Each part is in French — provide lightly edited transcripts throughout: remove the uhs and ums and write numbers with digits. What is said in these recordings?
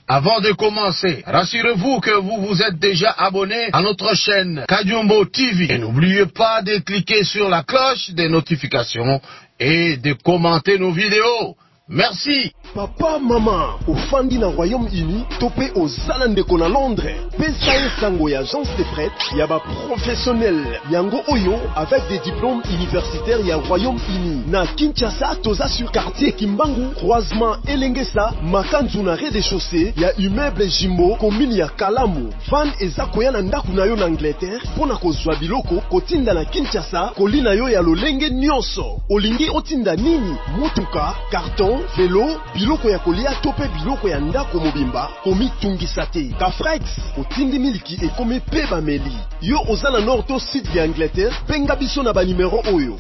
Avant de commencer, rassurez-vous que vous vous êtes déjà abonné à notre chaîne Kajumbo TV. Et n'oubliez pas de cliquer sur la cloche des notifications et de commenter nos vidéos. Merci. Papa, maman, ofandi na Royaume-Uni, topé aux Zalandeko na Londres. Pesae sango ya agence de prêt, yaba professionnel. Yango oyo, avec des diplômes universitaires ya Royaume-Uni. Na Kinshasa, toza sur quartier Kimbangu, croisement Elengesa, makanzu na rez-de-chaussée, ya immeuble Jimbo, commune ya Kalamu. Van eza koya na ndaku na yo na Angleterre, pona kozwa biloko, kotinda na Kinshasa, kolina yo ya lolenge nyonso. Olingi otinda nini? Mutuka, carton, vélo, biloko ya kolia tope biloko ya ndako mobimba komi tungisa te. Kafrex otindi miliki ekome pe bameli. Yo ozana nord to sud ya Angleterre, benga biso na ba numero oyo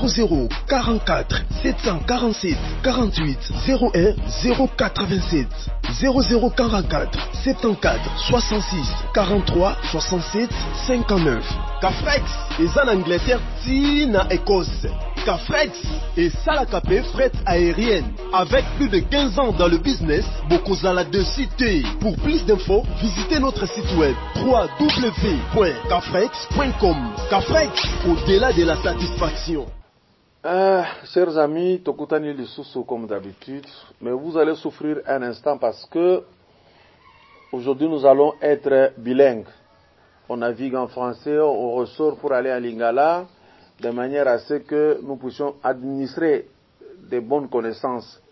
0044 747 48 01 087 0044 74 66 43 67 59. Kafrex eza na Angleterre ti na Écosse. Kafrex et Salakapé fret aérienne. Avec plus de 15 ans dans le business, Bokozala de cité. Pour plus d'infos, visitez notre site web www.kafrex.com. Kafrex, au-delà de la satisfaction. Chers amis, Tokutani Lissousou comme d'habitude, mais vous allez souffrir un instant parce que aujourd'hui nous allons être bilingues. On navigue en français, on ressort pour aller en lingala, de manière à ce que nous puissions administrer des bonnes connaissances.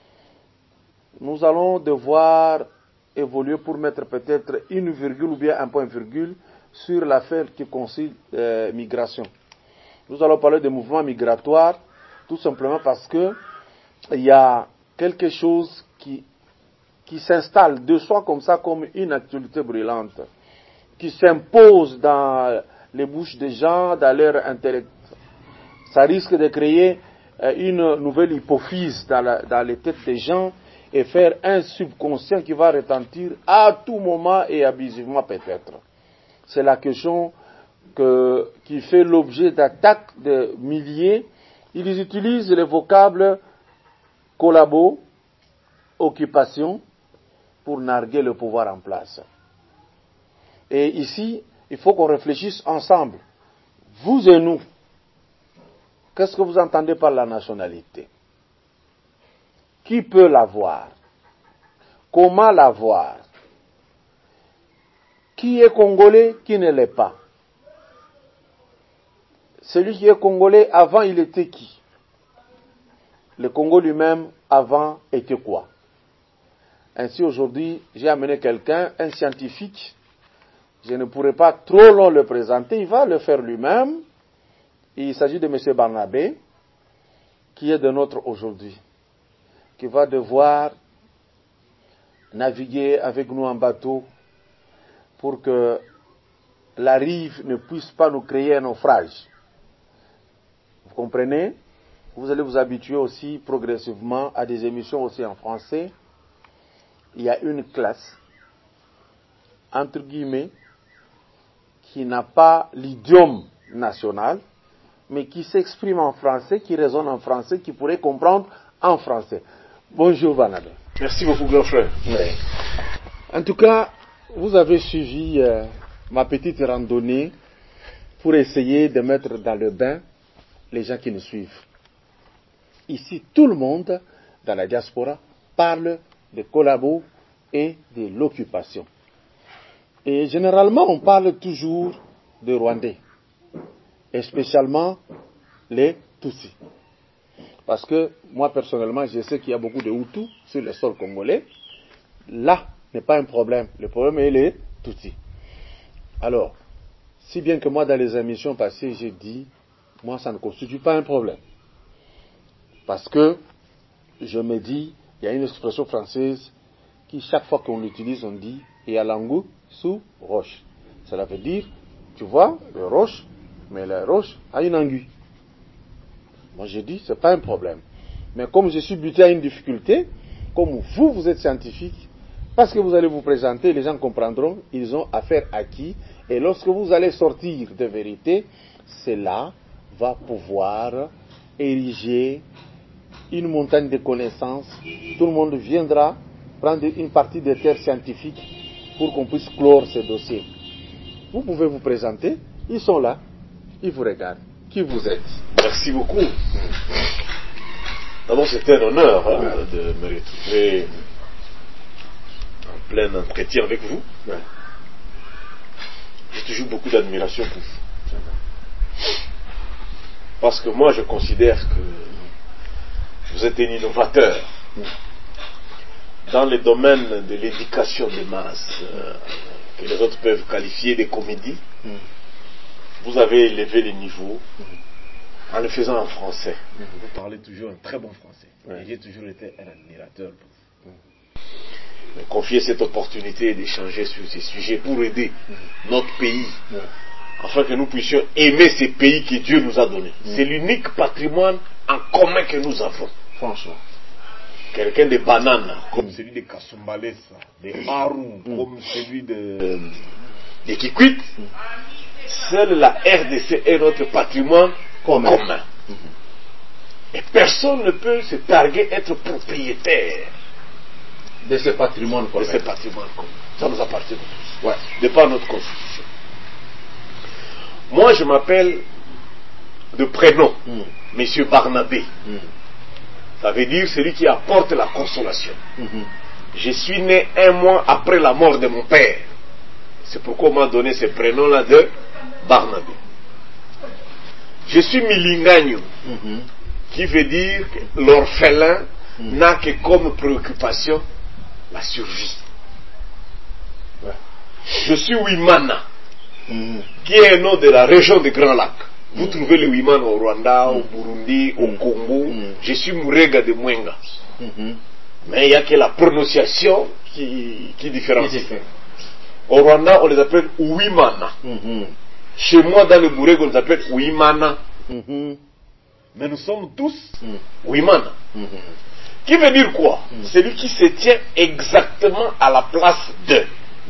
Nous allons devoir évoluer pour mettre peut-être une virgule ou bien un point virgule sur l'affaire qui concerne migration. Nous allons parler des mouvements migratoires, tout simplement parce que il y a quelque chose qui s'installe de soi comme ça, comme une actualité brûlante, qui s'impose dans les bouches des gens, dans leur intellect. Ça risque de créer une nouvelle hypophyse dans les têtes des gens et faire un subconscient qui va retentir à tout moment et abusivement peut-être. C'est la question qui fait l'objet d'attaques de milliers. Ils utilisent les vocables collabo, occupation, pour narguer le pouvoir en place. Et ici, il faut qu'on réfléchisse ensemble, vous et nous. Qu'est-ce que vous entendez par la nationalité? Qui peut l'avoir? Comment l'avoir? Qui est congolais, qui ne l'est pas? Celui qui est congolais, avant, il était qui? Le Congo lui-même, avant, était quoi? Ainsi, aujourd'hui, j'ai amené quelqu'un, un scientifique. Je ne pourrais pas trop long le présenter, il va le faire lui-même. Il s'agit de M. Barnabé, qui est de notre aujourd'hui, qui va devoir naviguer avec nous en bateau pour que la rive ne puisse pas nous créer un naufrage. Vous comprenez? Vous allez vous habituer aussi progressivement à des émissions aussi en français. Il y a une classe, entre guillemets, qui n'a pas l'idiome national, mais qui s'exprime en français, qui raisonne en français, qui pourrait comprendre en français. Bonjour Vanabé. Merci beaucoup, grand frère. Oui. En tout cas, vous avez suivi ma petite randonnée pour essayer de mettre dans le bain les gens qui nous suivent. Ici, tout le monde, dans la diaspora, parle de collabo et de l'occupation. Et généralement, on parle toujours de Rwandais. Et spécialement les Tutsis. Parce que moi personnellement, je sais qu'il y a beaucoup de Hutus sur le sol congolais. Là n'est pas un problème. Le problème est les Tutsis. Alors, si bien que moi dans les émissions passées, j'ai dit, moi ça ne constitue pas un problème. Parce que je me dis, il y a une expression française qui chaque fois qu'on l'utilise, on dit, il y a l'angu sous roche. Cela veut dire, tu vois, le roche, mais la roche a une anguille. Moi je dis, c'est pas un problème. Mais comme je suis buté à une difficulté, comme vous êtes scientifique, parce que vous allez vous présenter, les gens comprendront, ils ont affaire à qui, et lorsque vous allez sortir de vérité, cela va pouvoir ériger une montagne de connaissances. Tout le monde viendra prendre une partie des terres scientifiques pour qu'on puisse clore ces dossiers. Vous pouvez vous présenter, ils sont là, ils vous regardent. Qui vous êtes? Merci beaucoup. D'abord, c'était un honneur de me retrouver en plein entretien avec vous. J'ai toujours beaucoup d'admiration pour vous. Parce que moi, je considère que vous êtes un innovateur dans le domaine de l'éducation des masses, que les autres peuvent qualifier de comédie. Vous avez élevé les niveaux en le faisant en français. Vous parlez toujours un très bon français. Et j'ai toujours été un admirateur pour vous. Confier cette opportunité d'échanger sur ces sujets pour aider notre pays, afin que nous puissions aimer ces pays que Dieu nous a donnés. C'est l'unique patrimoine en commun que nous avons. Franchement. Quelqu'un de bananes, comme celui de Kasumbalesa, de Haru, comme celui de Kikwit. Seule la RDC est notre patrimoine commun. Et personne ne peut se targuer être propriétaire de ce patrimoine commun. Ça nous appartient tous. De par notre constitution. Moi, je m'appelle de prénom Monsieur Barnabé. Ça veut dire celui qui apporte la consolation. Je suis né 1 mois après la mort de mon père. C'est pourquoi on m'a donné ce prénom-là de Barnabé. Je suis Milingagno, qui veut dire que l'orphelin n'a que comme préoccupation la survie. Je suis Wimana, qui est un nom de la région des Grands Lacs. Vous trouvez le Wimana au Rwanda, au Burundi, au Congo. Je suis Murega de Mwenga. Mais il n'y a que la prononciation qui différencie. Au Rwanda, on les appelle Wimana. Chez moi, dans le Murega, on les appelle Wimana. Mais nous sommes tous Wimana. Qui veut dire quoi? Celui qui se tient exactement à la place de.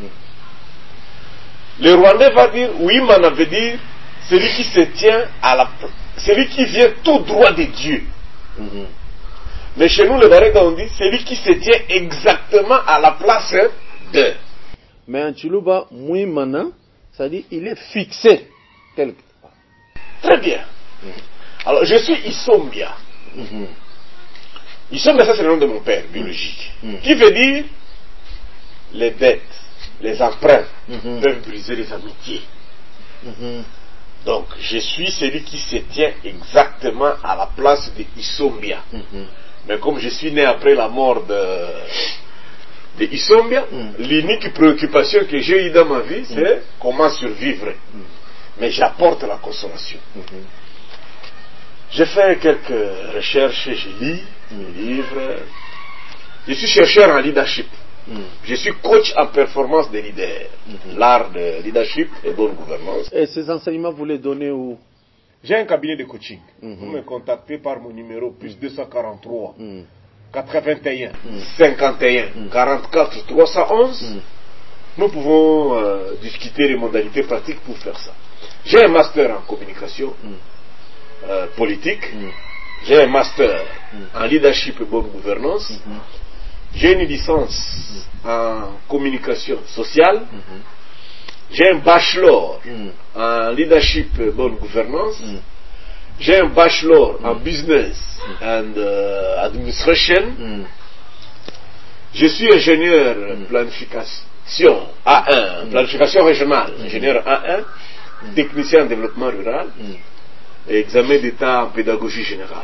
Le Rwandais va dire Wimana veut dire celui qui se tient à la celui qui vient tout droit de Dieu. Mais chez nous, le Barega, on dit celui qui se tient exactement à la place de. Mais en Chiluba, Wimana, ça dit il est fixé quelque part. Très bien. Alors, je suis Isombia. Isombia, ça c'est le nom de mon père biologique. Qui veut dire les dettes, les emprunts peuvent briser les amitiés. Donc, je suis celui qui se tient exactement à la place de Isombia. Mais comme je suis né après la mort de Isombia, l'unique préoccupation que j'ai eue dans ma vie, c'est comment survivre. Mais j'apporte la consolation. J'ai fait quelques recherches, je lis des livres. Je suis chercheur en leadership. Je suis coach en performance des leaders. L'art de leadership et bonne gouvernance. Et ces enseignements, vous les donnez où? J'ai un cabinet de coaching. Vous me contactez par mon numéro plus 243 81 51 44 311. Nous pouvons discuter les modalités pratiques pour faire ça. J'ai un master en communication politique. J'ai un master en leadership et bonne gouvernance. J'ai une licence en communication sociale. J'ai un bachelor en leadership et bonne gouvernance. J'ai un bachelor en business and administration. Je suis ingénieur planification A1, planification régionale, ingénieur A1, technicien en développement rural et examen d'état en pédagogie générale.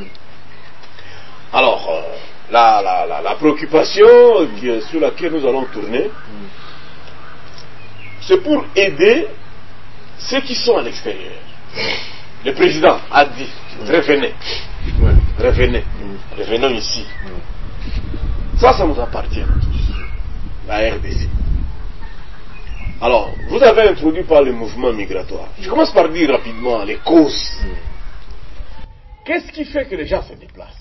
Alors, la préoccupation sur laquelle nous allons tourner, c'est pour aider ceux qui sont à l'extérieur. Le président a dit, revenez, revenons ici. Ça nous appartient tous, la RDC. Alors, vous avez introduit par le mouvement migratoire. Je commence par dire rapidement les causes. Qu'est-ce qui fait que les gens se déplacent?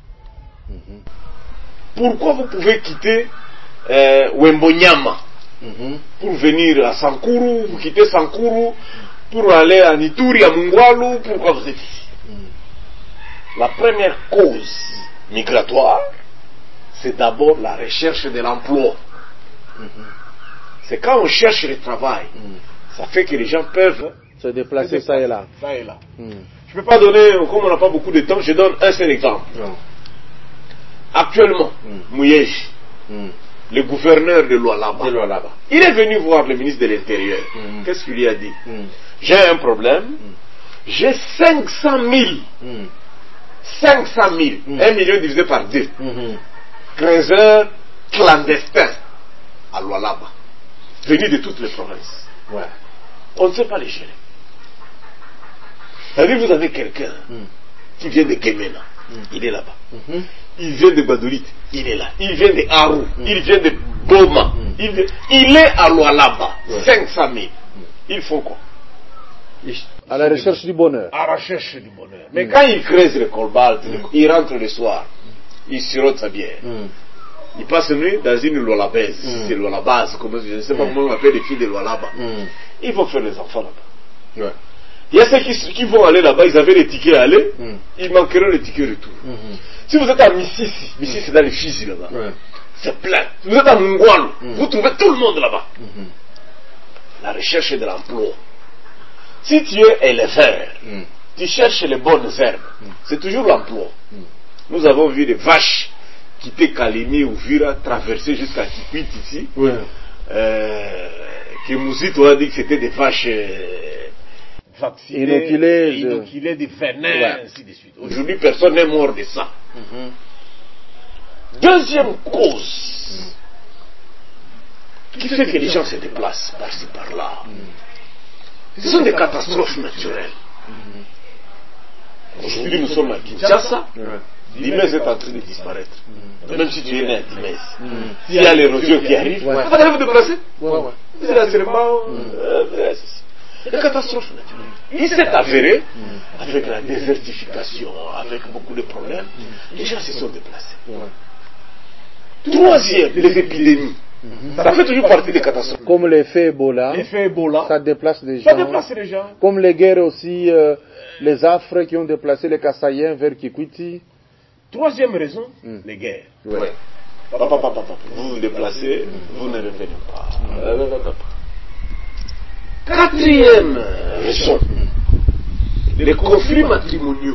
Pourquoi vous pouvez quitter Wembonyama pour venir à Sankuru, vous quittez Sankuru pour aller à Ituri, à Mungwalu, pourquoi vous êtes ici? La première cause migratoire, c'est d'abord la recherche de l'emploi. C'est quand on cherche le travail, ça fait que les gens peuvent se déplacer ça et là. Ça et là. Je ne peux pas donner, comme on n'a pas beaucoup de temps, je donne un seul exemple. Actuellement, Mouyeji, le gouverneur de Lualaba, il est venu voir le ministre de l'Intérieur. Qu'est-ce qu'il lui a dit? J'ai un problème, j'ai 500 000. 500 000, 1 million divisé par 2. Creuseurs clandestins à Lualaba, venus de toutes les provinces. On ne sait pas les gérer. C'est-à-dire que vous avez quelqu'un qui vient de Gemena, il est là-bas. Il vient de Badoulit, il est là. Il vient de Arou, il vient de Boma, il est à Lualaba, 500 000. Ils font quoi? À la recherche du bonheur. À la recherche du bonheur. Mais quand ils creusent le cobalt, ils rentrent le soir, ils sirotent sa bière. Ils passent nuit dans une Lualabaise. C'est Lualabase, je ne sais pas comment on appelle les filles de Lualaba. Ils vont faire les enfants là-bas. Il y a ceux qui vont aller là-bas, ils avaient les tickets à aller, ils manqueront les tickets retour. Si vous êtes à Mississi, Mississi c'est dans les Fizi là-bas, c'est plein. Si vous êtes à Mungwalu, vous trouvez tout le monde là-bas. La recherche de l'emploi. Si tu es éleveur, tu cherches les bonnes herbes, c'est toujours l'emploi. Nous avons vu des vaches quitter Kalemi ou Vira, traverser jusqu'à Kikwit ici, que Mouzito a dit que c'était des vaches vaccinées, inoculées de venin, ainsi de suite. Aujourd'hui, personne n'est mort de ça. Deuxième cause qui fait que les gens se déplacent par-ci par-là, ce sont des catastrophes naturelles. Aujourd'hui, nous sommes à Kinshasa. L'Imès est en train de disparaître. Même si tu es né à l'Imès. S'il y a l'érosion qui arrive, vous allez vous déplacer. Vous allez seulement. Les catastrophes naturelles. Il s'est avéré, avec la désertification, avec beaucoup de problèmes, les gens se sont déplacés. Troisième, les épidémies. Ça fait toujours partie des catastrophes. Comme l'effet Ebola, ça déplace les gens. Ça déplace les gens. Comme les guerres aussi, les affres qui ont déplacé les Kassaïens vers Kikwiti. Troisième raison, les guerres. Papa, vous vous déplacez, vous ne revenez pas. Quatrième raison, les conflits matrimoniaux.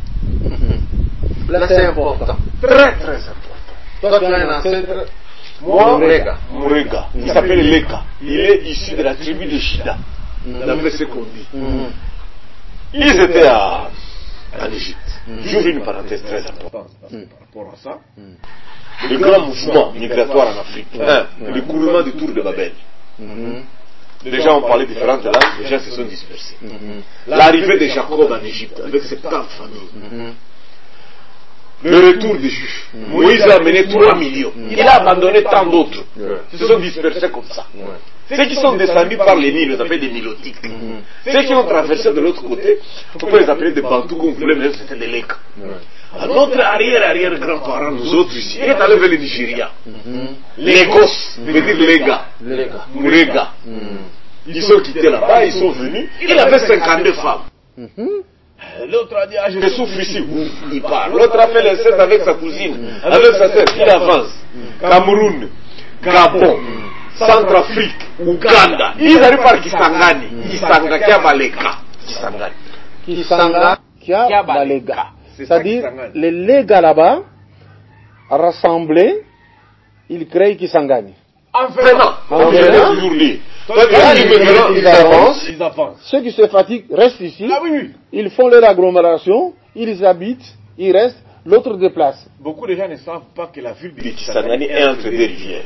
Là, c'est important. Très très important. Toi, tu as un ancêtre. Mourega. Il s'appelle Leka. Il est issu de la tribu de Shida. D'après ce qu'on dit. Ils étaient en Égypte. J'ouvre une parenthèse très importante par rapport à ça. Le grand mouvement migratoire en Afrique. L'écoulement du tour de Babel. Les gens ont parlé différentes langues, les gens se sont dispersés. L'arrivée de Jacob en Égypte avec 70 familles. Le retour des Juifs. Moïse a amené 3 millions. Il a abandonné tant d'autres. Ils se sont dispersés comme ça. Ceux qui sont descendus par les Nils, les appelle des Nilotiques. Ceux qui ont traversé de l'autre côté, on peut les appeler des Bantous comme vous voulez, mais c'était des Leka. Notre arrière-arrière-grand-parent, nous autres ici, est allé vers le Nigeria. Lagos, veut dire Lega. Mourega. Ils sont quittés là-bas, ils sont venus. Il avait 52 femmes. L'autre a dit, je souffre ici. Il part. L'autre a fait l'inceste avec sa cousine, avec sa sœur. Il avance. Cameroun, Gabon, Centrafrique, Ouganda. Ils arrivent par Kisangani. Kisanga Kiabaleka. Kisanga Kiabaleka. C'est-à-dire, les Lega là-bas, rassemblés, ils créent Kisangani. En venant, toujours liés. Ils avancent. Ceux qui se fatiguent restent ici. Ils font leur agglomération, ils habitent, ils restent, l'autre déplace. Beaucoup de gens ne savent pas que la ville de Kisangani est entre deux rivières.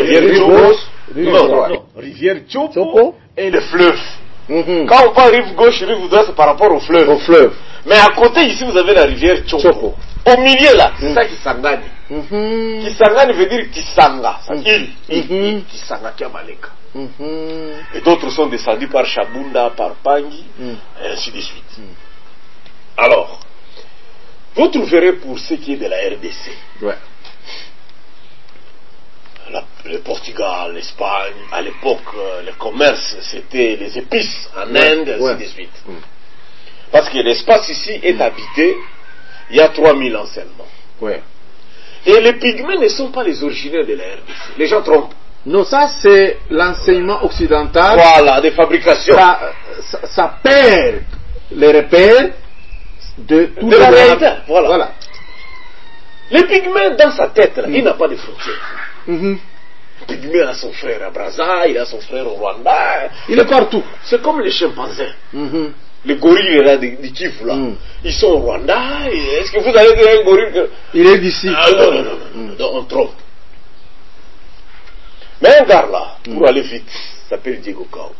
Rivière Chopo et le fleuve. Quand on parle rive gauche, rive droite, c'est par rapport au fleuve. Mais à côté, ici, vous avez la rivière Chopo. Au milieu, là, c'est ça Kisangani. Kisangani veut dire Kisanga, île. Kisanga Kiabaleka. Et d'autres sont descendus par Chabunda, par Pangui, et ainsi de suite. Alors, vous trouverez pour ce qui est de la RDC, le Portugal, l'Espagne, à l'époque, le commerce, c'était les épices en Inde, ainsi de suite. Parce que l'espace ici est habité, il y a 3000 ans seulement. Et les pygmées ne sont pas les originaires de la RDC. Les gens trompent. Non, ça c'est l'enseignement occidental. Voilà, des fabrications. Ça perd les repères de la réalité. Voilà. Voilà. Les pygmées, dans sa tête, là, il n'a pas de frontières. Le pygmée a son frère à Brazza, il a son frère au Rwanda. Il est partout. C'est comme les chimpanzés. Les gorilles là, du Kivu, là. Ils sont au Rwanda. Est-ce que vous allez dire un gorille Il est d'ici. Ah, non, on trompe. Mais un gars là, pour aller vite, s'appelle Diego Cao.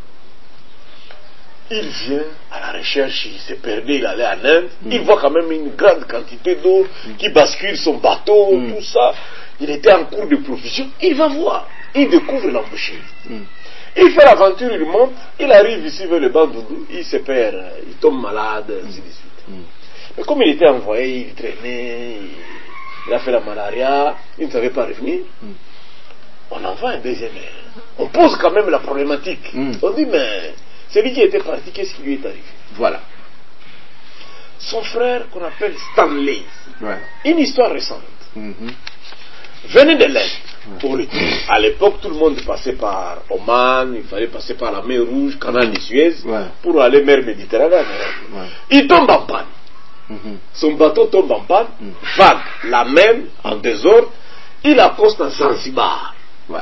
Il vient à la recherche, il s'est perdu, il allait en Inde. Il voit quand même une grande quantité d'eau qui bascule son bateau, tout ça. Il était en cours de profession. Il va voir. Il découvre l'embouchure. Il fait l'aventure, il monte. Il arrive ici vers le Bandundu. Il se perd, il tombe malade, ainsi de suite. Mais comme il était envoyé, il traînait, il a fait la malaria, il ne savait pas revenir. On envoie un deuxième. On pose quand même la problématique. On dit, mais celui qui était parti, qu'est-ce qui lui est arrivé? Voilà. Son frère, qu'on appelle Stanley, Ouais. une histoire récente, venait de l'Inde. À l'époque, tout le monde passait par Oman, il fallait passer par la mer Rouge, canal de Suez, pour aller mer Méditerranée. Il tombe en panne. Son bateau tombe en panne, vague, la même, en désordre. Il accoste à Zanzibar.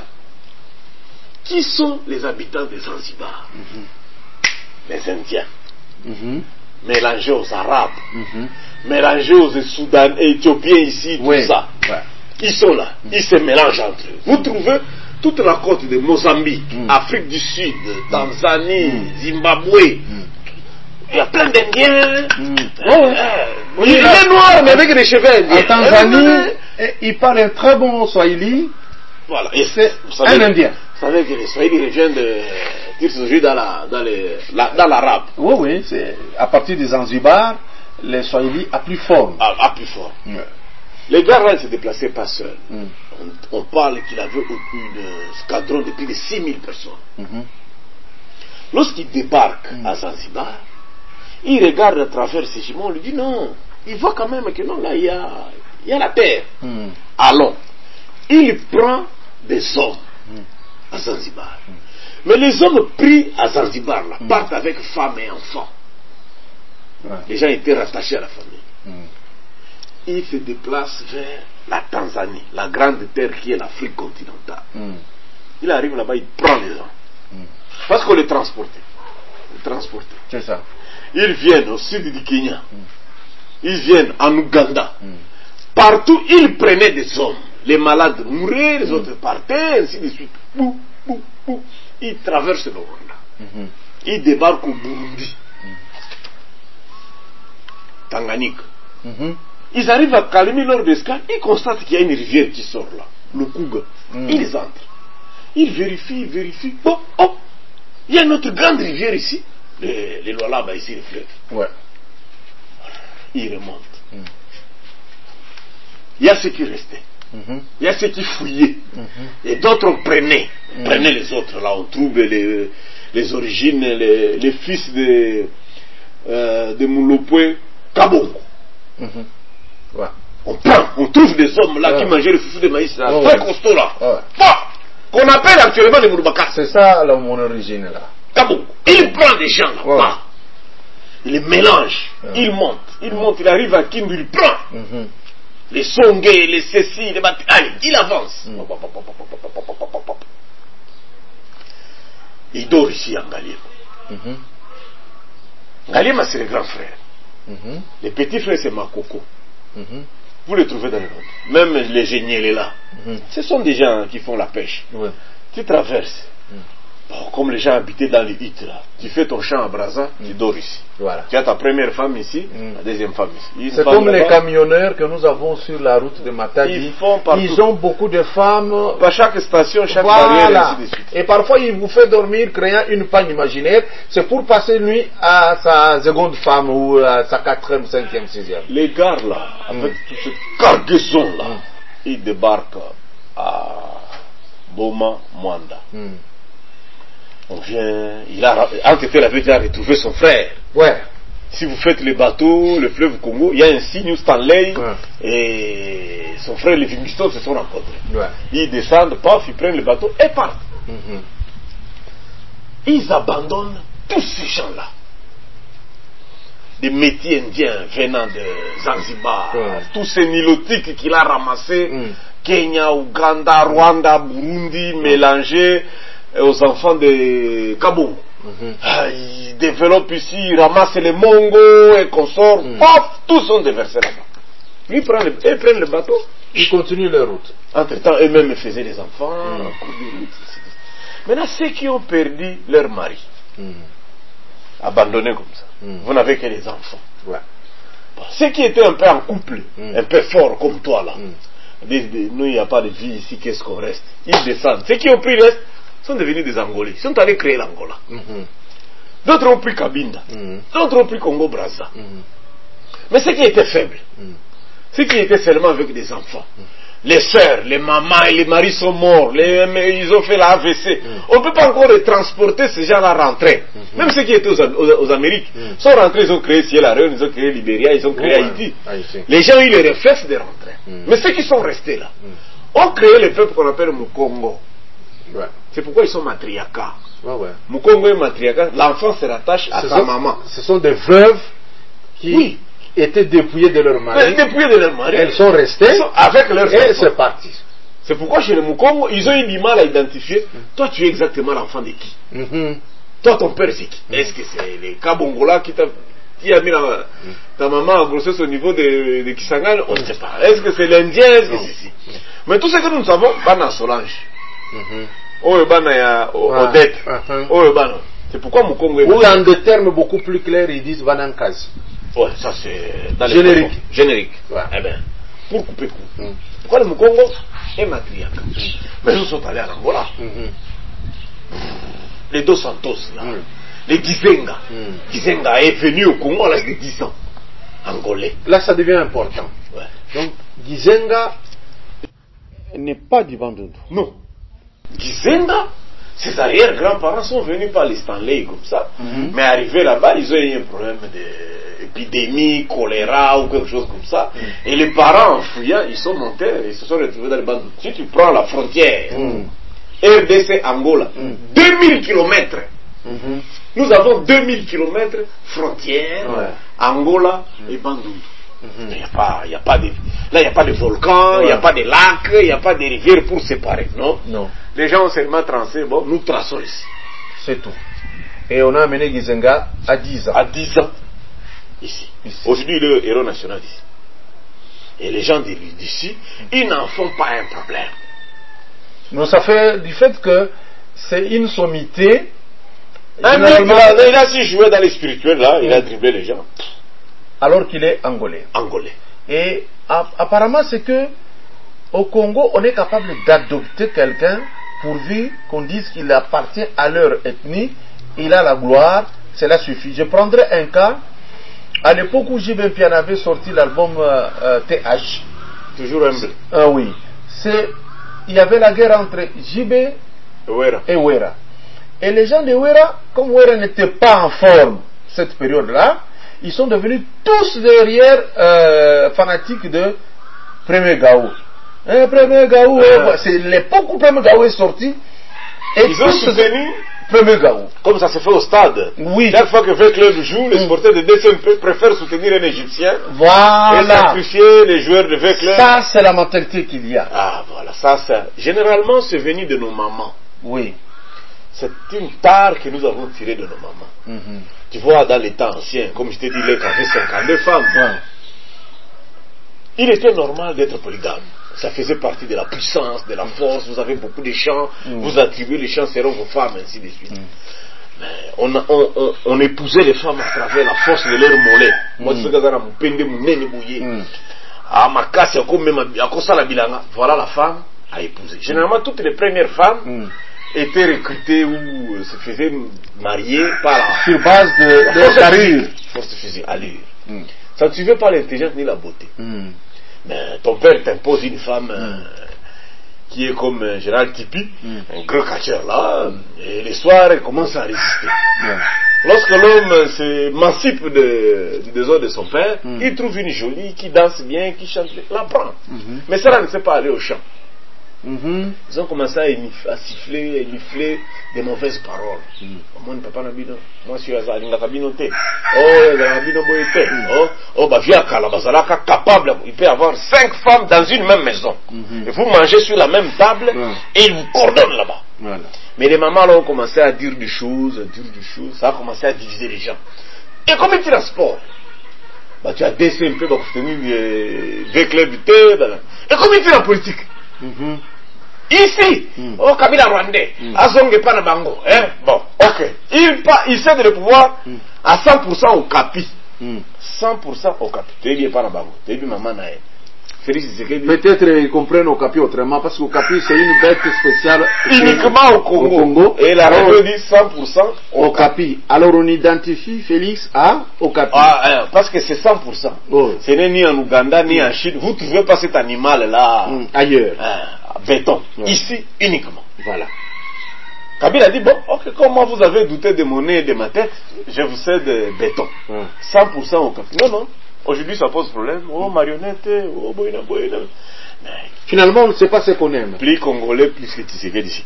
Qui sont les habitants de Zanzibar? Les Indiens. Mélangés aux Arabes. Mélangés aux Soudanais, Éthiopiens ici, tout ça. Ils sont là. Ils se mélangent entre eux. Vous trouvez toute la côte de Mozambique, Afrique du Sud, Tanzanie, Zimbabwe. Il y a plein d'Indiens. Il est noir, mais avec des cheveux indiens. En Tanzanie, il parle un très bon Swahili. Voilà. Et c'est un Indien. Vous savez que les Swahili viennent de dire ce dans l'arabe. Oui, c'est à partir des Zanzibar, les Swahili à plus fort. À plus fort. Les gars là, ils se déplaçaient pas seuls. On parle qu'il avait un escadron de plus de 6000 personnes. Lorsqu'il débarque à Zanzibar, il regarde à travers ces chemins, on lui dit non. Il voit quand même que non, là, il y a la terre. Allons. Il prend des hommes à Zanzibar. Mais les hommes pris à Zanzibar là, partent avec femmes et enfants. Les gens étaient rattachés à la famille. Il se déplace vers la Tanzanie, la grande terre qui est l'Afrique continentale. Il arrive là-bas, il prend les gens. Parce qu'on les transportait. C'est ça. Ils viennent au sud du Kenya. Ils viennent en Ouganda. Partout, ils prenaient des hommes. Les malades mouraient, les autres partaient, ainsi de suite. Ils traversent le Rwanda. Ils débarquent au Burundi. Tanganyika. Ils arrivent à Kalemi lors d'escale. Ils constatent qu'il y a une rivière qui sort là, le Kouga. Ils entrent. Ils vérifient. Bon, il y a une autre grande rivière ici. Les Lualaba ici, le fleuve. Ils remontent. Il y a ceux qui restaient. Il y a ceux qui fouillaient. Et d'autres prenaient les autres. Là, on trouve les origines, les fils de Moulopoué, Kabongo. On trouve des hommes là qui mangeaient le foufou de maïs là, très costaud là. Qu'on appelle actuellement les Moulbaka. C'est ça là, mon origine là. Kabongo. Il prend des gens là. Il les mélange. Il monte. Il arrive à Kindu, il prend. Les Songé, les Cécile, les Bati. Allez, il avance. Il dort ici en Ngaliema. Ngaliema, c'est le grand frère. Les petits frères, c'est Makoko. Vous les trouvez dans le monde. Même les géniels là. Ce sont des gens qui font la pêche. Tu traverses. Bon, comme les gens habitaient dans les huttes là, tu fais ton champ à Brazza, tu dors ici. Tu as ta première femme ici, la deuxième femme ici. C'est comme les camionneurs que nous avons sur la route de Matadi. Ils ont beaucoup de femmes. À chaque station, chaque barrière, ainsi de suite. Et parfois, il vous fait dormir, créant une panne imaginaire. C'est pour passer nuit à sa seconde femme ou à sa quatrième, cinquième, sixième. Les gars là, avec toute cette cargaison là, ils débarquent à Boma Mwanda. On vient, Antefer avait déjà retrouvé son frère. Si vous faites les bateaux, le fleuve Congo, il y a un signe Stanley et son frère Livingstone se sont rencontrés. Ouais. Ils descendent, paf, ils prennent le bateau et partent. Ils abandonnent tous ces gens-là. Des métiers indiens venant de Zanzibar, tous ces nilotiques qu'il a ramassés, Kenya, Ouganda, Rwanda, Burundi, mélangés aux enfants de Cabo. Ils développent ici, ils ramassent les Mongos et consorts, paf, tous sont déversés là-bas. Ils prennent le bateau. Ils continuent leur route. Entre-temps, eux-mêmes faisaient des enfants, Maintenant, ceux qui ont perdu leur mari, abandonnés comme ça, vous n'avez que les enfants. Ouais. Ceux qui étaient un peu en couple, un peu forts comme toi là, nous il n'y a pas de vie ici, qu'est-ce qu'on reste? Ils descendent. Ceux qui ont pris le reste sont devenus des Angolais. Ils sont allés créer l'Angola. D'autres ont pris Cabinda. D'autres ont pris Congo-Brazza. Mais ceux qui étaient faibles, ceux qui étaient seulement avec des enfants, les sœurs, les mamans et les maris sont morts, ils ont fait la AVC. On ne peut pas encore les transporter, ces gens-là rentrer. Même ceux qui étaient aux Amériques sont rentrés, ils ont créé Sierra Leone, ils ont créé Libéria, ils ont créé Haïti. Les gens ont eu les réflexes de rentrer. Mais ceux qui sont restés là ont créé le peuple qu'on appelle Mukongo. C'est pourquoi ils sont matriarcats. Mukongo et matriarcat, l'enfant se rattache à sa maman. Ce sont des veuves qui étaient dépouillées de leur mari. Elles sont restées avec leurs et c'est parti. C'est pourquoi chez les Mukongo, ils ont eu du mal à identifier. Toi, tu es exactement l'enfant de qui? Toi, ton père, c'est qui? Est-ce que c'est les Kabongola qui a mis ta maman en grossesse au niveau de Kisangani? On ne sait pas. Est-ce que c'est l'Indien? Est-ce que c'est ici? Mais tout ce que nous savons, Bana Solange. Odette. C'est pourquoi Mukongo est... Ou dans des termes beaucoup plus clairs, ils disent Vanankazi. Ouais, ça c'est dans générique. Générique. Eh bien, pour couper court. Pourquoi le Mukongo est matriarcat? Mais nous sommes allés à l'Angola. Les Dos Santos, là. Les Gizenga. Gizenga est venu au Congo à l'âge de 10 ans. Angolais. Là, ça devient important. Donc, Gizenga n'est pas du Bandundu. Non. Gizenga, ses arrière-grands-parents sont venus par les Stanley comme ça. Mais arrivés là-bas, ils ont eu un problème d'épidémie, choléra ou quelque chose comme ça. Et les parents, en fouillant, ils sont montés et se sont retrouvés dans les Bandundu. Si tu prends la frontière, RDC Angola, 2000 km. Nous avons 2000 km frontière, Angola et Bandundu. Il n'y a pas de volcans, il n'y a pas de lacs, il n'y a pas de rivières pour séparer, non? Non. Les gens ont seulement tracé, bon, nous traçons ici. C'est tout. Et on a amené Gizenga à 10 ans. À 10 ans, ici. Aujourd'hui, il est le héros national ici. Et les gens d'ici, ils n'en font pas un problème. Non, ça fait du fait que c'est une sommité. Un mec, il a su jouer dans les spirituels, là, il a dribblé les gens. Alors qu'il est angolais. Et apparemment, c'est que au Congo, on est capable d'adopter quelqu'un pourvu qu'on dise qu'il appartient à leur ethnie, il a la gloire, cela suffit. Je prendrai un cas. À l'époque où J.B. Pian avait sorti l'album TH. Toujours un oui. Il y avait la guerre entre J.B. et Wera. Et les gens de Wera, comme Wera n'était pas en forme cette période-là, ils sont devenus tous derrière fanatiques de Premier Gao. Premier Gao, c'est l'époque où Premier Gao est sorti. Et ils ont soutenu Premier Gao. Comme ça se fait au stade. Oui. Chaque fois que V-Club joue, les supporters de DCMP préfèrent soutenir un Égyptien. Voilà. Et sacrifier les joueurs de V-Club. Ça, c'est la mentalité qu'il y a. Ah, voilà. Ça, généralement, c'est venu de nos mamans. Oui. C'est une tare que nous avons tirée de nos mamans. Tu vois, dans les temps anciens, comme je t'ai dit, les avait 52 femmes. Il était normal d'être polygame. Ça faisait partie de la puissance, de la force. Vous avez beaucoup de champs, vous attribuez les champs seront vos femmes, ainsi de suite. Mais on épousait les femmes à travers la force de leur mollet. Moi, je voilà la femme à épouser. Généralement, toutes les premières femmes étaient recrutées ou se faisaient marier par la... Sur base de carrure. Force physique, allure. Ça ne suivait pas l'intelligence ni la beauté. Mais ton père t'impose une femme qui est comme Gérald Tipi, un gros catcheur là, et les soirs elle commence à résister. Lorsque l'homme s'émancipe du désordre de son père, il trouve une jolie qui danse bien, qui chante bien, la prend. Mais ça, ne sait pas aller au chant. Ils ont commencé à siffler, à nifler des mauvaises paroles. Moi, papa Nabino, moi, je suis à Kabino T. Oh, Nabino Boyete. Oh, bah, viens à Kalabazalaka, capable, il peut y avoir 5 femmes dans une même maison. Et vous mangez sur la même table et ils vous coordonnent là-bas. Voilà. Mais les mamans là ont commencé à dire des choses, ça a commencé à diviser les gens. Et comme il tire à sport, bah, tu as baissé un peu pour tenir des clubs. Et comme il tire en politique, ici, au Kabila Rwandais, à Zongue Panabango, bon, ok, il cède le pouvoir à 100% au Capi. 100% au Capi. Tu es bien Panabango, tu es bien maman naïe. Peut-être ils comprennent au Capi autrement, parce qu'au Capi c'est une bête spéciale uniquement au Congo. Et la radio dit 100% au Capi. Alors on identifie Félix au Capi. Parce que c'est 100%. Ce n'est ni en Ouganda ni en Chine. Vous ne trouvez pas cet animal là ailleurs. Béton. Ici uniquement. Voilà. Kabila a dit, bon, ok, comment vous avez douté de mon nez et de ma tête, je vous cède béton. 100% au Capi. Non. Aujourd'hui, ça pose problème. Oh, marionnette, oh, boïna. Finalement, on ne sait pas ce qu'on aime. Plus congolais, plus que Tshisekedi d'ici.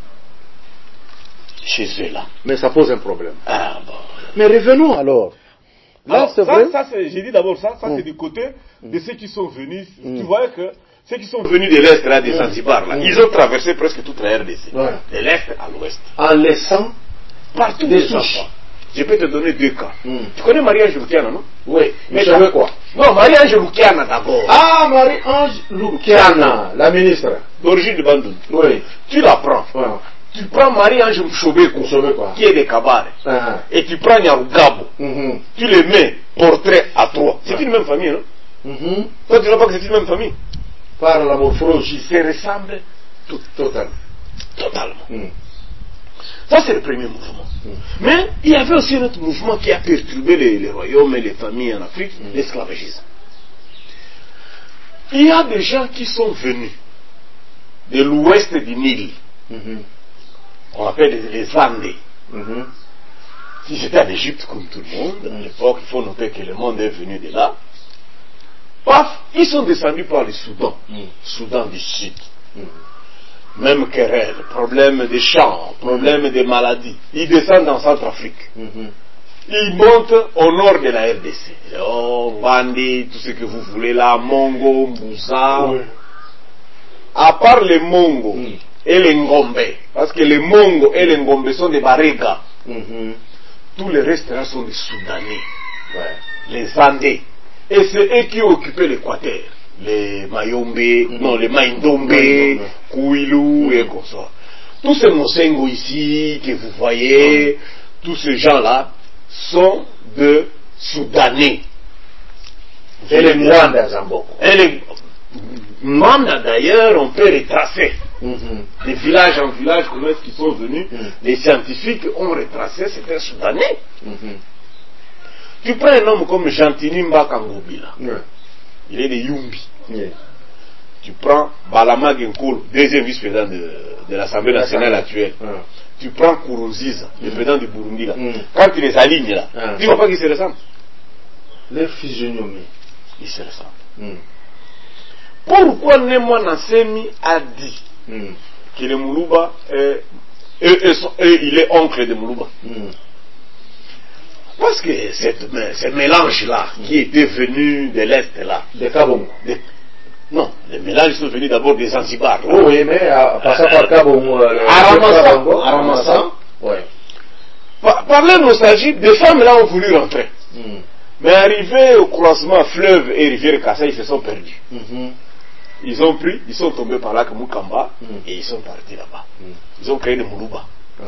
Chez eux, là. Mais ça pose un problème. Bon. Mais revenons alors. Là, c'est vrai. J'ai dit d'abord ça c'est du côté de ceux qui sont venus. Tu vois que ceux qui sont venus de l'Est, là, des Zanzibar, là, ils ont traversé presque toute la RDC. De l'Est à l'Ouest. En laissant partout des enfants. Je peux te donner 2 cas. Tu connais Marie-Ange Lukiana, non? Oui. Mais tu veux quoi? Non, Marie-Ange Lukiana d'abord. Ah, Marie-Ange Lukiana, la ministre. D'origine de Bandung. Oui. Tu la prends. Tu prends Marie-Ange Mshobeko, qui est de Kabare. Et tu prends Nyarugabo. Tu les mets portrait à 3. C'est une même famille, non? Toi, tu ne vois pas que c'est une même famille? Par la morphologie. Ils se ressemblent totalement. Ça, c'est le premier mouvement. Mais il y avait aussi un autre mouvement qui a perturbé les royaumes et les familles en Afrique, l'esclavagisme. Il y a des gens qui sont venus de l'ouest du Nil. On appelle les Andés. Si j'étais en Égypte comme tout le monde, à l'époque, il faut noter que le monde est venu de là. Paf, ils sont descendus par le Soudan, Soudan du Sud. Même querelle, problème des champs, problème des maladies. Ils descendent en Centrafrique. Ils montent au nord de la RDC. Oh, Bandi, tout ce que vous voulez là, Mongo, Moussa. À part les Mongo et les Ngombe, parce que les Mongo et les Ngombe sont des Barega. Tous les restes là sont des Soudanais. Les Andés. Et c'est eux qui ont occupé l'Équateur. Les Mayombe, non, les Maindombe, Kouilou et comme ça. Tous ces Mosengo ici, que vous voyez, tous ces gens-là, sont de Soudanais. Et les Mwanda, Zamboko. Et les Mwanda, d'ailleurs, on peut retracer. De village en village, comment est-ce qu'ils sont venus, les scientifiques ont retracé, c'était Soudanais. Tu prends un homme comme Jantini Mbakangobila. Il est de Yumbi. Tu prends Balama Genkolo, deuxième vice-président de l'Assemblée nationale actuelle. Tu prends Kourouziza, le président du Burundi là. Quand tu les alignes là, tu ne vois pas qu'ils se ressemblent. Leur physionomie. Ils se ressemblent. Pourquoi Nemo Nansemi a dit que le Moulouba il est oncle de Moulouba? Parce que ce mélange-là, qui était venu de l'Est là, de Kabongo. Non, les mélanges sont venus d'abord des Zanzibar. Oui, mais passant par Kabongo, à Ramassant. Par leur nostalgie, des femmes là ont voulu rentrer. Mais arrivés au croisement fleuve et rivière Kassa, ils se sont perdus. Ils ont pris, ils sont tombés par là comme Mukamba et ils sont partis là-bas. Ils ont créé le Moulouba.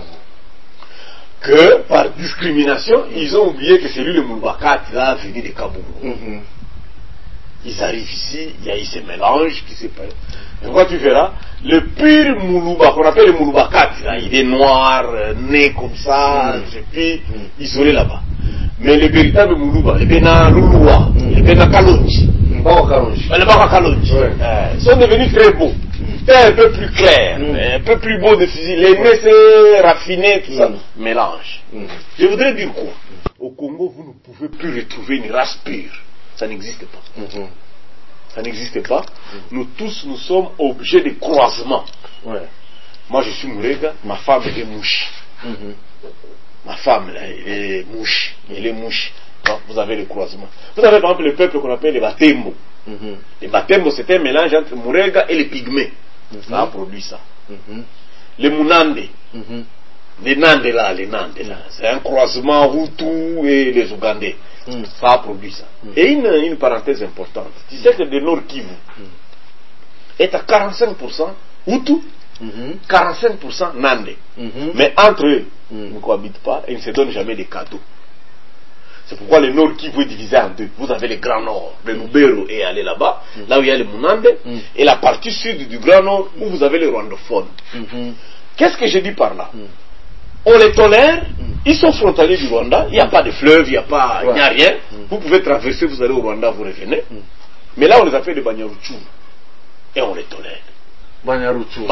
Que par discrimination, ils ont oublié que c'est lui le Moulbakat là venu de Kabongo. Ils arrivent ici, il y a eu ce mélange qui s'est passé. Et quand tu verras, le pur Moulouba, qu'on appelle le Moulbakat, il est noir, né comme ça, et puis isolé là-bas. Mais le véritable Moulouba, les Bena Louloua, les Bena Kalonji, ils sont devenus très beaux. teint un peu plus clair, un peu plus beau de fusil, les nez c'est raffiné, tout ça. Mélange. Je voudrais dire quoi? Au Congo, vous ne pouvez plus retrouver une race pure. Ça n'existe pas. Ça n'existe pas. Nous tous, nous sommes objets de croisement. Moi, je suis Mourega, ma femme est mouche. Ma femme, là, elle est mouche. Elle est mouche. Donc, vous avez le croisement. Vous avez par exemple le peuple qu'on appelle les Batembo. Les Batembo, c'est un mélange entre Mourega et les Pygmées. Ça a produit ça. Les Munande. Les Nande là. C'est un croisement Hutu et les Ougandais. Ça a produit ça. Et une parenthèse importante. Tu sais que le Nord Kivu est à 45% Hutu, 45% Nande. Mais entre eux, ils ne cohabitent pas et ils ne se donnent jamais des cadeaux. C'est pourquoi le Nord Kivu est divisé en deux. Vous avez le Grand Nord, le Lubero est allé là-bas, là où il y a les Munande, et la partie sud du Grand Nord où vous avez les rwandophones. Qu'est-ce que je dis par là? On les tolère, ils sont frontaliers du Rwanda, il n'y a pas de fleuve, il n'y a rien. Vous pouvez traverser, vous allez au Rwanda, vous revenez. Mais là, on les appelle les Banyaruchuru. Et on les tolère. Banyaruchuru.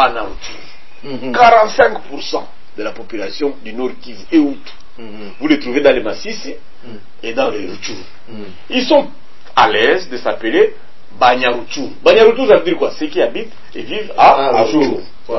45% de la population du Nord Kivu est Hutu. Vous les trouvez dans les Massissi et dans les Rutshuru. Ils sont à l'aise de s'appeler Banyaruchuru. Banyaruchuru, ça veut dire quoi? Ceux qui habitent et vivent à Rutshuru.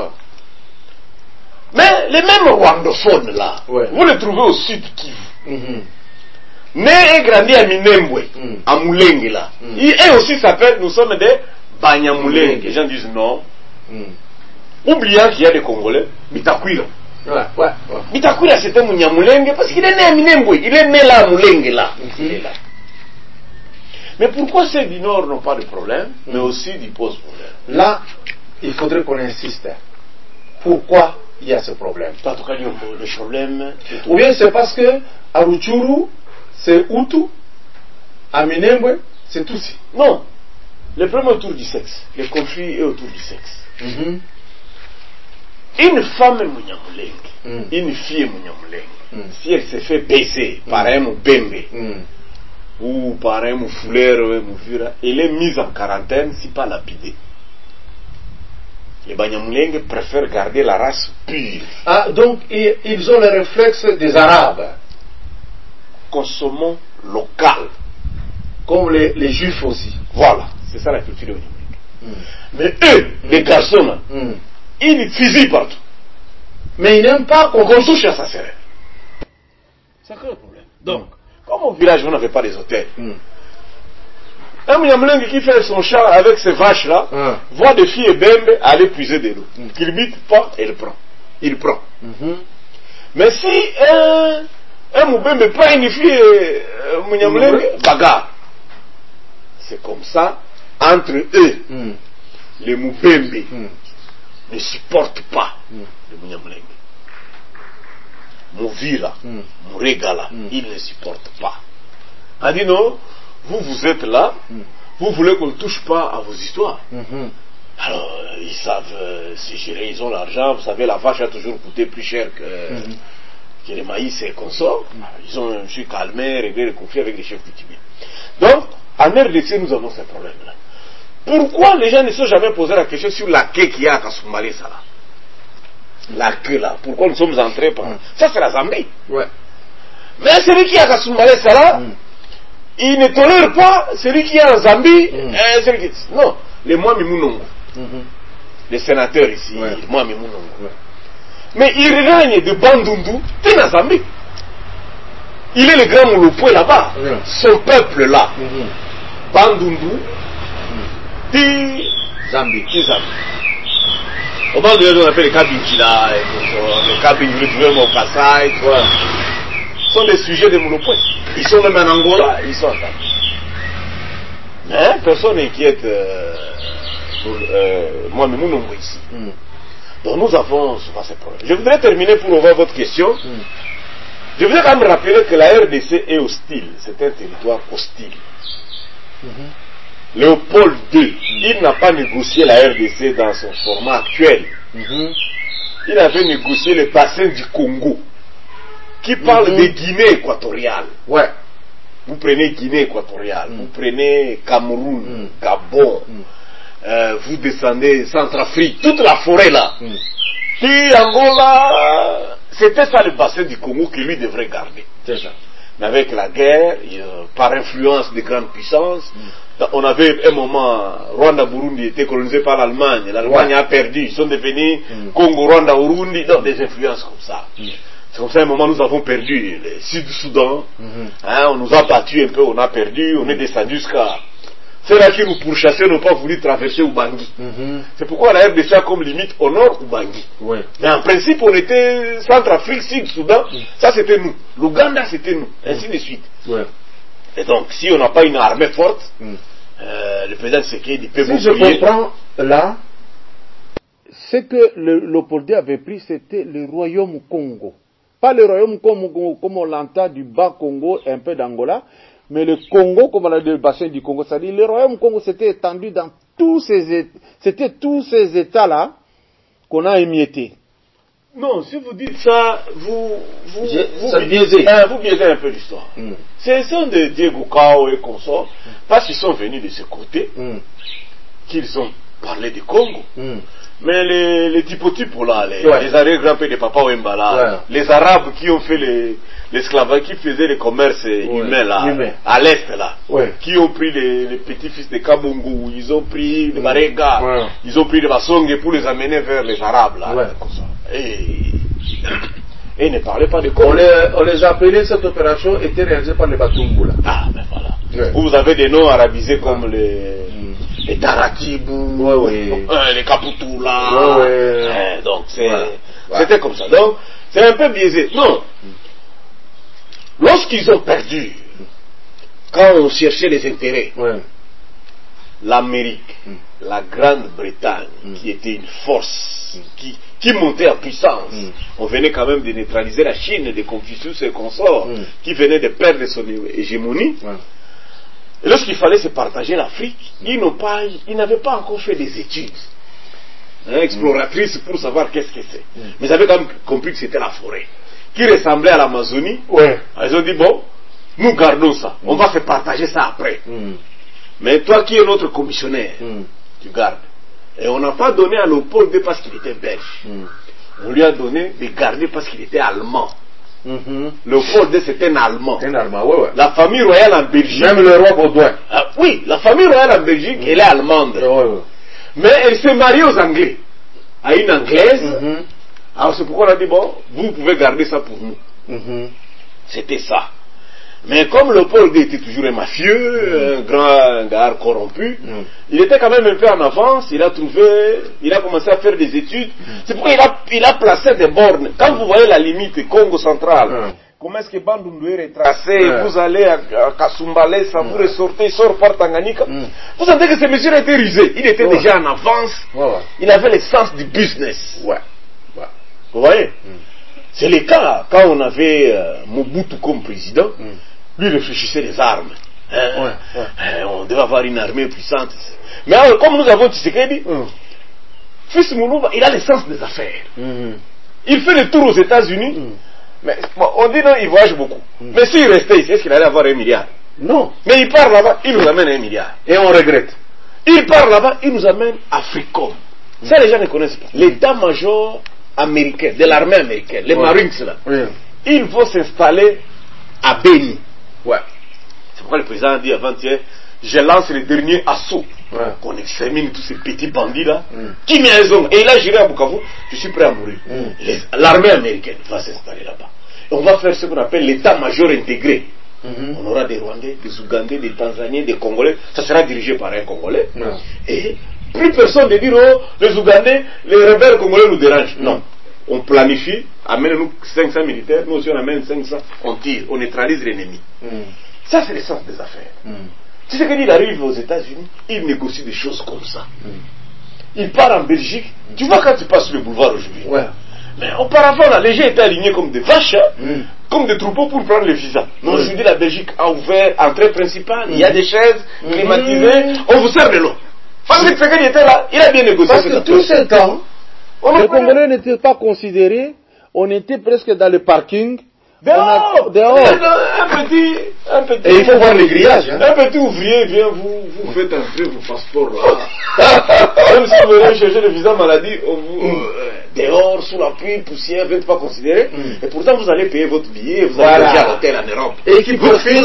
Mais les mêmes rwandophones là, vous les trouvez au sud Kivu. Né et grandi à Minembwe, à Mulenge là. Eux aussi s'appellent, nous sommes des Banyamulenge. Les gens disent non. Oubliant qu'il y a des Congolais, Bitakwira. Bitakwira c'était Munyamulenge parce qu'il est né à Minembwe. Il est né là à Mulenge là. Il est là. Mais pourquoi ceux du Nord n'ont pas de problème, mais aussi du post-problème? Là, il faudrait qu'on insiste. Pourquoi il y a ce problème? En tout cas, le problème. Ou bien c'est parce que à Rutshuru, c'est Hutu, à Minembwe, c'est Tutsi. Non. Le problème autour du sexe. Le conflit est autour du sexe. Une femme Munyamulenge, une fille Munyamulenge, si elle se fait baiser par un Mubembe ou par un Mufuleur, elle est mise en quarantaine, si pas lapidée. Les Banyamulenge préfèrent garder la race pure. Ah, donc ils ont le réflexe des Arabes. Consommons local. Comme les Juifs aussi. Voilà, c'est ça la culture des Banyamulenge. Mais eux, les garçons là, ils fusillent partout. Mais ils n'aiment pas qu'on touche à sa sœur. C'est quoi le problème? Donc, comme au village, vous n'avez pas les hôtels. Un Munyamulenge qui fait son chat avec ses vaches là, voit des filles bembe aller puiser de l'eau. Qu'il bite pas, elle prend. Il prend. Mais si un Mubembe prend une fille Munyamulenge, bagarre. C'est comme ça, entre eux, les Mubembe ne supportent pas le Munyamulenge. Mouvira, Mouregala, ils ne supportent pas. On dit non, vous êtes là, vous voulez qu'on ne touche pas à vos histoires. Alors, ils savent se gérer, ils ont l'argent, vous savez, la vache a toujours coûté plus cher que les maïs et consorts. Ils ont, je suis calmé, réglé le conflit avec les chefs coutumiers. Donc, en RDC, nous avons ce problème-là. Pourquoi les gens ne se sont jamais posé la question sur la queue qu'il y a à Kasumbalé, ça là? La queue là, pourquoi nous sommes entrés par... Ça c'est la Zambie. Mais celui qui est à Kasumbalé, ça là, il ne tolère pas celui qui est en Zambie. Non, les Mwami Munongo. Les sénateurs ici, les Mwami Munongo. Mais il règne de Bandundu, c'est en Zambie. Il est le grand Moulopoué là-bas. Son peuple là. Bandundu. Zambie. Au bord de on appelle les Kabinji là, les Kabinji, le trouver au Kassai, ce sont des sujets de Moulopoué. Ils sont même en Angola, ils sont en Zambie. Mais personne n'inquiète moi, mais nous ici. Donc nous avons souvent ces problèmes. Je voudrais terminer pour ouvrir votre question. Je voudrais quand même rappeler que la RDC est hostile. C'est un territoire hostile. Léopold II, il n'a pas négocié la RDC dans son format actuel. Il avait négocié le bassin du Congo, qui parle de Guinée équatoriale. Vous prenez Guinée équatoriale, vous prenez Cameroun, Gabon, vous descendez Centrafrique, toute la forêt là. Puis Angola, c'était ça le bassin du Congo que lui devrait garder. C'est ça. Mais avec la guerre, par influence des grandes puissances, on avait un moment, Rwanda-Burundi était colonisé par l'Allemagne. L'Allemagne a perdu, ils sont devenus Congo, Rwanda, Burundi, donc des influences comme ça. C'est comme ça, à un moment, nous avons perdu le Sud-Soudan. Hein, on nous a battus un peu, on a perdu, on est descendu jusqu'à... C'est là qui nous pourchassaient n'ont pas voulu traverser Ubangi. C'est pourquoi la RDC a comme limite au nord Ubangi. Mais en principe, on était Centrafrique, Sud-Soudan, ça c'était nous. L'Ouganda c'était nous, ainsi de suite. Et donc, si on n'a pas une armée forte, le président Tshisekedi peut Si je comprends là, ce que le Léopold avait pris, c'était le royaume Congo. Pas le royaume Congo comme on l'entend du bas Congo et un peu d'Angola, mais le Congo, comme on a dit, le bassin du Congo, c'est-à-dire le royaume Congo s'était étendu dans tous ces États-là qu'on a émiettés. Non, si vous dites ça, vous biaisez un peu l'histoire. Ce sont des Diego Cao et consorts, parce qu'ils sont venus de ce côté, qu'ils ont parlé du Congo. Mais les typotypes là, les arrière-grands-pères de Papa Wemba là, les Arabes qui ont fait l'esclavage, qui faisaient le commerce humain là, à l'est là, qui ont pris les petits-fils de Kabongo, ils ont pris les Marega, ils ont pris les Basongue pour les amener vers les Arabes là. Et ne parlaient pas de Congo. On les appelait, cette opération était réalisée par les Batumbu là. Ah, ben voilà. Vous avez des noms arabisés comme les Taratibou, les Kaputula. Donc c'était comme ça. Donc c'est un peu biaisé. Non. Lorsqu'ils ont perdu, quand on cherchait les intérêts, l'Amérique, la Grande-Bretagne, qui était une force, qui montait en puissance, on venait quand même de neutraliser la Chine, de Confucius et consorts, qui venait de perdre son hégémonie. Et lorsqu'il fallait se partager l'Afrique, ils n'avaient pas encore fait des études exploratrices pour savoir qu'est-ce que c'est. Mais ils avaient quand même compris que c'était la forêt, qui ressemblait à l'Amazonie. Ils ont dit, bon, nous gardons ça, on va se partager ça après. Mais toi qui es notre commissionnaire, tu gardes. Et on n'a pas donné à Léopold II parce qu'il était belge. On lui a donné de garder parce qu'il était allemand. Léopold II c'était un Allemand. La famille royale en Belgique. Même le roi Baudouin. Oui, la famille royale en Belgique, elle est allemande. Mais elle s'est mariée aux Anglais. À une Anglaise. Alors c'est pourquoi on a dit, bon, vous pouvez garder ça pour nous. C'était ça. Mais comme Léopold II était toujours un mafieux, un grand gars corrompu, il était quand même un peu en avance, il a commencé à faire des études. C'est pourquoi il a placé des bornes. Quand vous voyez la limite Congo central, comment est-ce que Bandundu est tracé, vous allez à Kasumbalé, ça vous ressortez, il sort par Tanganyika. Vous sentez que ce monsieur était rusé, il était déjà en avance, il avait le sens du business. Vous voyez? C'est le cas quand on avait Mobutu comme président. Lui réfléchissait les armes. On devait avoir une armée puissante. Mais alors, comme nous avons Tshisekedi, Fils Moulouba, il a le sens des affaires. Il fait le tour aux États-Unis. Mais bon, on dit non, il voyage beaucoup. Mais s'il restait ici, est-ce qu'il allait avoir 1 milliard? Non. Mais il part là-bas, il nous amène 1 milliard. Et on regrette. Il part là-bas, il nous amène Africom. Ça, les gens ne connaissent pas. L'état-major américain, de l'armée américaine, les Marines là, ils vont s'installer à Beni. C'est pourquoi le président a dit avant-hier, je lance le dernier assaut. Qu'on extermine tous ces petits bandits là, qui met raison. Et il a géré à Bukavu, je suis prêt à mourir. L'armée américaine va s'installer là-bas. Et on va faire ce qu'on appelle l'état-major intégré. On aura des Rwandais, des Ougandais, des Tanzaniens, des Congolais. Ça sera dirigé par un Congolais. Et plus personne ne dira, oh, les Ougandais, les rebelles congolais nous dérangent. Non. On planifie, amène-nous 500 militaires, nous aussi on amène 500, on tire, on neutralise l'ennemi. Ça c'est l'essence des affaires. Tu sais qu'il arrive aux États-Unis, il négocie des choses comme ça. Il part en Belgique, tu vois quand tu passes sur le boulevard aujourd'hui. Mais auparavant là, les gens étaient alignés comme des vaches, comme des troupeaux pour prendre le visa. Mais aujourd'hui la Belgique a ouvert entrée principale, il y a des chaises climatisées, on vous sert de l'eau. Parce que Tshisekedi était là, il a bien négocié. Parce que tout ce temps, les Congolais n'étaient pas considérés, on était presque dans le parking, Dehors. Un petit. Et il faut voir les grillages. Hein. Un petit ouvrier vient, vous faites entrer vos passeports là. Même si vous venez chercher le visa maladie, on vous, dehors, sous la pluie, poussière, vous n'êtes pas considéré. Et pourtant, vous allez payer votre billet, vous allez aller à l'hôtel en Europe. Et qui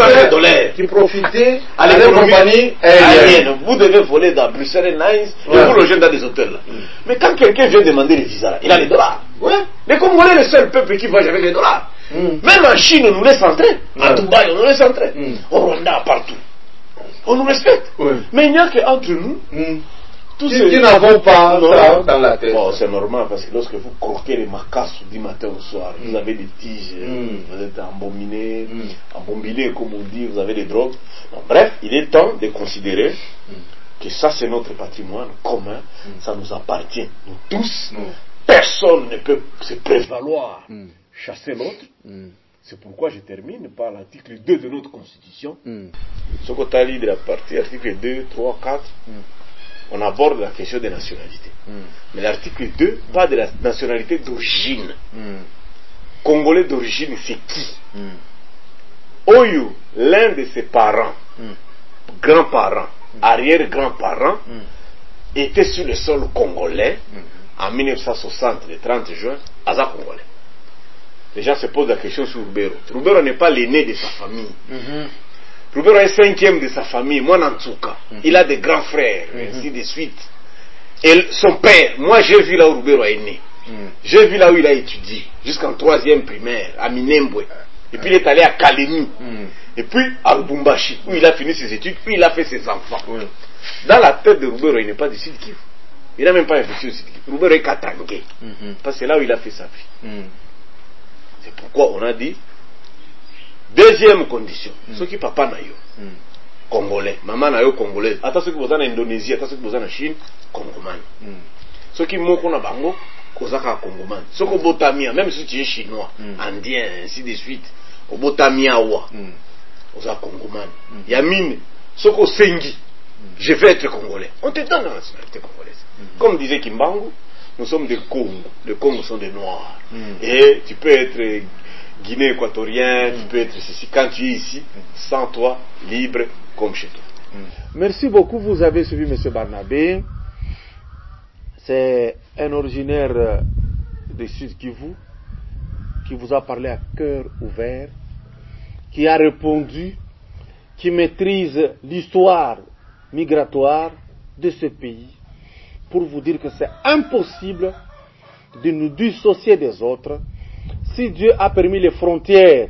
profitent à la compagnie aérienne. Vous devez voler dans Bruxelles Airlines et vous loger dans des hôtels là. Mais quand quelqu'un vient demander les visas là, il a les dollars. Les Congolais, le seul peuple qui voyage avec les dollars. Même en Chine, on nous laisse entrer. À Dubaï, on nous laisse entrer. Au Rwanda, partout. On nous respecte. Mais il n'y a qu'entre nous, tous ceux qui n'avons pas ça dans la tête. Bon, c'est normal parce que lorsque vous croquez les macasses du matin au soir, vous avez des tiges, vous êtes embobiné, comme on dit, vous avez des drogues. Donc, bref, il est temps de considérer que ça, c'est notre patrimoine commun, ça nous appartient, nous tous. Personne ne peut se prévaloir chasser l'autre. C'est pourquoi je termine par l'article 2 de notre Constitution. Ce qu'on a lu de la partie article 2, 3, 4, on aborde la question des nationalités. Mais l'article 2 parle de la nationalité d'origine. Congolais d'origine, c'est qui? Oyo, l'un de ses parents, grands-parents, arrière-grands-parents, était sur le sol congolais en 1960, le 30 juin, Aza Congolais. Les gens se posent la question sur Rubero. Rubero n'est pas l'aîné de sa famille. Rubero est cinquième de sa famille, moi Nantsuka. Il a des grands frères, ainsi de suite. Et son père, moi j'ai vu là où Rubero est né. J'ai vu là où il a étudié, jusqu'en 3e primaire, à Minembwe. Et puis il est allé à Kalemi. Et puis à Lubumbashi, où il a fini ses études, puis il a fait ses enfants. Dans la tête de Rubero, il n'est pas du Sud Kivu. Il n'a même pas investi au Sud Kivu. Rubero est Katangé. Parce que c'est là où il a fait sa vie. C'est pourquoi on a dit, deuxième condition, ceux qui papa na yo, congolais, maman na yo congolaise, attends ceux qui sont en Indonésie, attends ceux qui sont en Chine, congoman. Ceux qui moko na bango, kozaka congoman. Ceux qui botamia, même si tu es chinois, indien, ainsi de suite, au botamia wa, oza congoman. Yamine, ceux qui sengi, je vais être congolais. On te donne la nationalité congolaise. Comme disait Kimbangu, nous sommes des Congos. Les Congos sont des Noirs. Et tu peux être Guinée équatorien, tu peux être ceci. Quand tu es ici, sans toi, libre comme chez toi. Merci beaucoup. Vous avez suivi M. Barnabé. C'est un originaire de Sud Kivu qui vous a parlé à cœur ouvert, qui a répondu, qui maîtrise l'histoire migratoire de ce pays, pour vous dire que c'est impossible de nous dissocier des autres. Si Dieu a permis les frontières,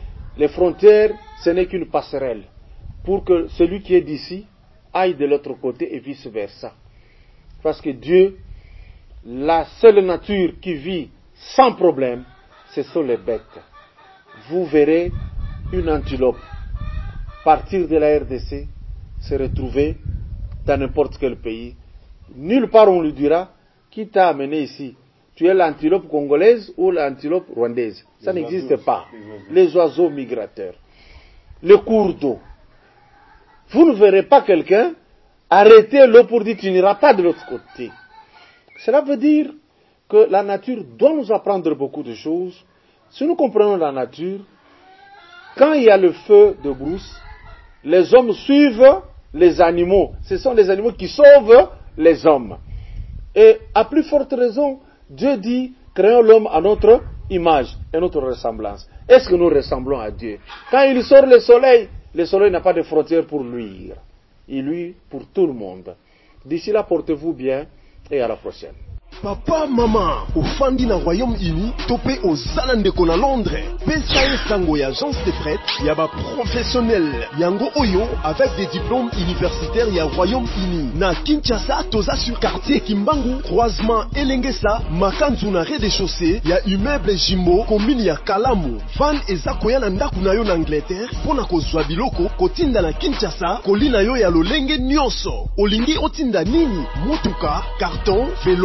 ce n'est qu'une passerelle pour que celui qui est d'ici aille de l'autre côté et vice versa. Parce que Dieu, la seule nature qui vit sans problème, ce sont les bêtes. Vous verrez une antilope partir de la RDC, se retrouver dans n'importe quel pays. Nulle part on lui dira, qui t'a amené ici? Tu es l'antilope congolaise ou l'antilope rwandaise? Ça n'existe pas. Les oiseaux migrateurs. Le cours d'eau. Vous ne verrez pas quelqu'un arrêter l'eau pour dire tu n'iras pas de l'autre côté. Cela veut dire que la nature doit nous apprendre beaucoup de choses. Si nous comprenons la nature, quand il y a le feu de brousse, les hommes suivent les animaux. Ce sont les animaux qui sauvent les hommes. Et à plus forte raison, Dieu dit, créons l'homme à notre image et notre ressemblance. Est-ce que nous ressemblons à Dieu? Quand il sort le soleil n'a pas de frontières pour luire. Il luit pour tout le monde. D'ici là, portez-vous bien et à la prochaine. Papa, maman, ofandi na Royaume-Uni, topé aux Zalandeko na Londres. Pesa sango ya agence de prête, yaba professionnel. Yango Oyo, avec des diplômes universitaires ya Royaume-Uni. Na Kinshasa, toza sur quartier Kimbangu, croisement Elengesa, Makanzu na rez-de-chaussée, ya immeuble Jimbo, commune ya Kalamu. Van eza koya na ndaku na yo na Angleterre, pona kozwa biloko, kotinda na Kinshasa, kolina yo ya lolenge nyonso. Olingi otinda nini? Motuka, carton, vélo,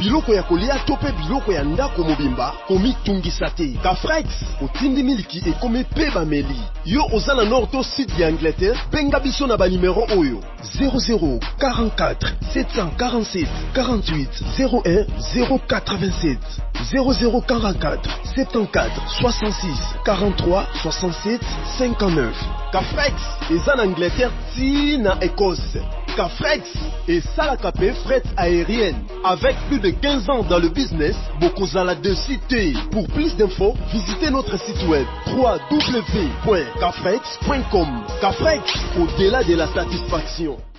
biloko ya kolia to pe biloko ya ndako mobimba komitungisa te. Cafrex otindi miliki ekome pe bameli. Yo oza na nord to sud ya Angleterre, benga biso na ba numéro oyo 00 44 747 48 01 087 0044 74 66 43 67 59. Cafrex eza na Angleterre ti na Écosse. Cafrex et Salakape fret aérienne. Avec plus de 15 ans dans le business, Bokozala de cité. Pour plus d'infos, visitez notre site web www.cafrex.com. Cafrex, au-delà de la satisfaction.